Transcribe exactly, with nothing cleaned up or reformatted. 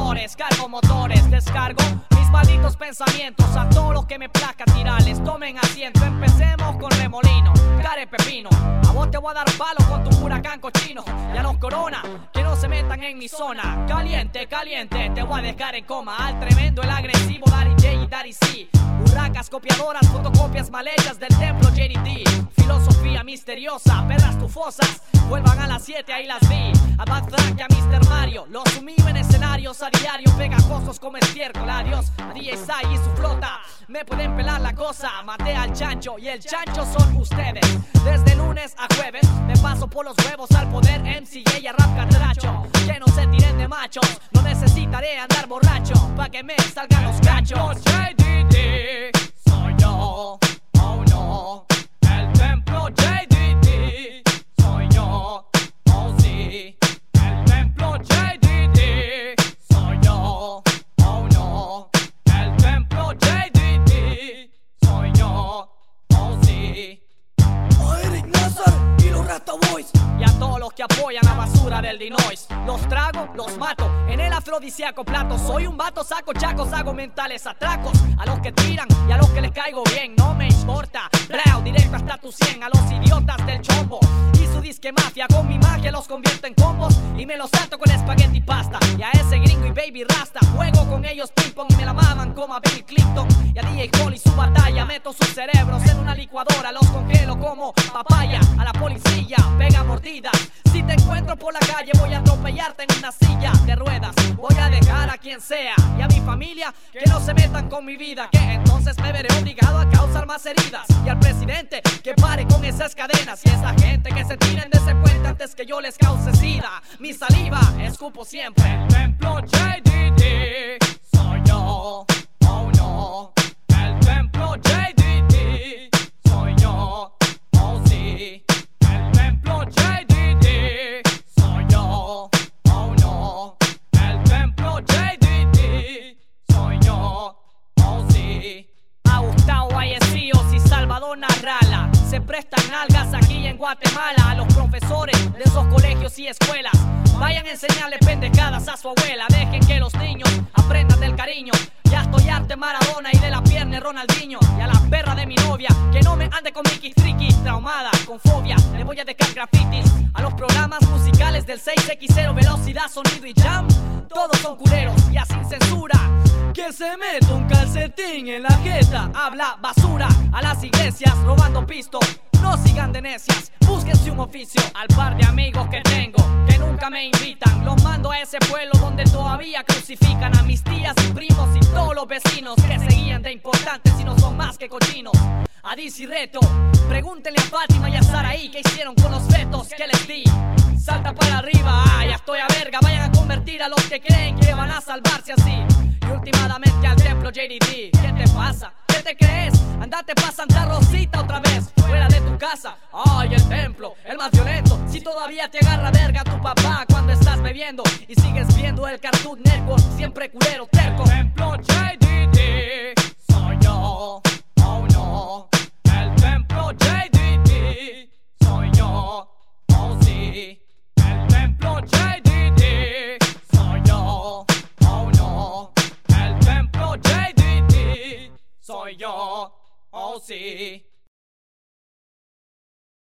colores, cargo motores, descargo mis malditos pensamientos a todos los que me plazca tirarles. Tomen asiento, empecemos con remolino, care pepino. A vos te voy a dar palo con tu huracán cochino. Y a los corona, que no se metan en mi zona. Caliente, caliente, te voy a dejar en coma. Al tremendo, el agresivo Daddy J y Daddy C. Hurracas, copiadoras, fotocopias mal hechas del templo J D D. Filosofía misteriosa, perras tufosas, vuelvan a las siete, ahí las vi. A Bad Frank y a mister Mario, los sumido en escenarios a diario, pegajosos como estiércol. Adiós a D J Sai y su flota, me pueden pelar la cosa. Maté al chancho y el chancho son ustedes. Desde lunes a jueves me paso por los huevos al poder M C A y a rap catracho. Que no se tiren de machos, no necesitaré andar borracho pa' que me salgan los cachos. J D D, soy yo, oh no. El templo J D D, soy yo, oh sí. El templo J D D, soy yo, oh no. El templo J D D, soy yo, oh sí. A Eric Nazar y los Rasta Boys. Y a todos los que apoyan la basura del Dinois, los trago, los mato en el afrodisíaco plato. Soy un vato, saco chacos, hago mentales atracos. A los que tiran y a los que les caigo bien, no me importa. Bravo, directo hasta tu cien. A los idiotas del chombo y su disque mafia, con mi magia los convierto en combos y me los salto con espagueti y pasta. Y a ese gringo y baby rasta, juego con ellos ping pong y me la maman como a Bill Clinton. Y a D J Cole y su batalla, meto sus cerebros en una licuadora, los congelo como papaya. A la policía, pega mordidas. Si te encuentro por la calle voy a atropellarte en una silla de ruedas. Voy a dejar a quien sea y a mi familia que no se metan con mi vida, que entonces me veré obligado a causar más heridas. Y al presidente que pare con esas cadenas. Y esa gente que se tiren de ese puente antes que yo les cause sida. Mi saliva escupo siempre. El templo J D D, soy yo, oh no. El templo J D D, soy yo, oh sí. El templo J D D, soy yo, oh no. El templo J D D, soy yo, oh sí. A Gustavo Vallecillos y Salvador Narrala se prestan algas aquí en Guatemala. A los profesores de esos colegios y escuelas, vayan a enseñarle pendejadas a su abuela. Dejen que los niños aprendan del cariño. Ya estoy arte Maradona y de la pierna Ronaldinho. Y a la perra de mi novia, que no me ande con Mickey Tricky. Traumada, con fobia, le voy a dejar grafitis. A los programas musicales del seis equis cero, velocidad, sonido y jam, todos son culeros y a sin censura. Que se meta un calcetín en la jeta, habla basura. A las iglesias robando pisto, no sigan de necias, búsquense un oficio. Al par de amigos que tengo, que nunca me invitan, los mando a ese pueblo donde todavía crucifican a mis tías y primos y todos los vecinos que seguían de importantes y no son más que cochinos. A Dizzy Reto, pregúntenle a Fátima y a Saraí qué hicieron con los fetos que les di. Salta para arriba, ah, ya estoy a verga, vayan a convertir a los que creen que van a salvarse así. Y últimamente al templo J D D, ¿qué te pasa? ¿Qué te crees? Andate pa' Santa Rosita otra vez, fuera de tu casa. Ay, el templo, el más violento. Si todavía te agarra verga tu papá cuando estás bebiendo y sigues viendo el Cartoon Network, siempre culero terco. El templo J D D, soy yo, oh no. El templo J D D, soy yo, oh sí. El templo J D D, soy yo, oh no. El templo J D D, soy yo, oh sí.